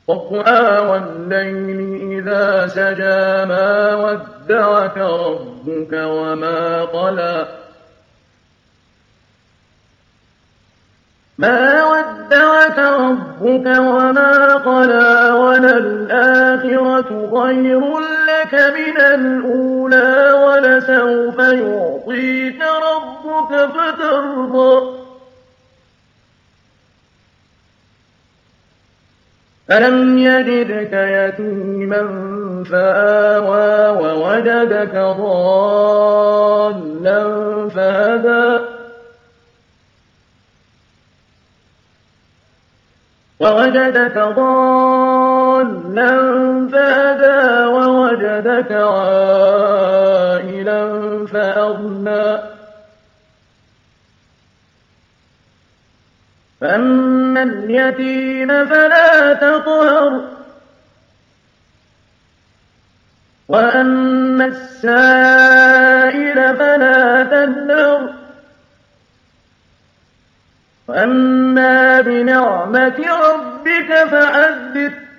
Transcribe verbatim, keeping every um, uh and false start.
وَالضُّحَىٰ وَاللَّيْلِ إِذَا سَجَىٰ مَا وَدَّعَكَ رَبُّكَ وَمَا قَلَىٰ مَا وَدَّعَكَ رَبُّكَ وَمَا قَلَىٰ وَلَلْآخِرَةُ خَيْرٌ لَّكَ مِنَ الْأُولَىٰ وَلَسَوْفَ يُعْطِيكَ رَبُّكَ فَتَرْضَىٰ أَلَمْ يَجِدْكَ يَتِيمًا فَآوَىٰ وَوَجَدَكَ ضَالًّا فَهَدَىٰ وَوَجَدَكَ ضَالًّا فَهَدَىٰ وَوَجَدَكَ عَائِلًا فَأَغْنَىٰ فَأَمَّا الْيَتِيمَ فَلَا تَقْهَرْ وَأَمَّا السَّائِلَ فَلَا تَنْهَرْ وَأَمَّا بِنِعْمَةِ رَبِّكَ فَحَدِّثْ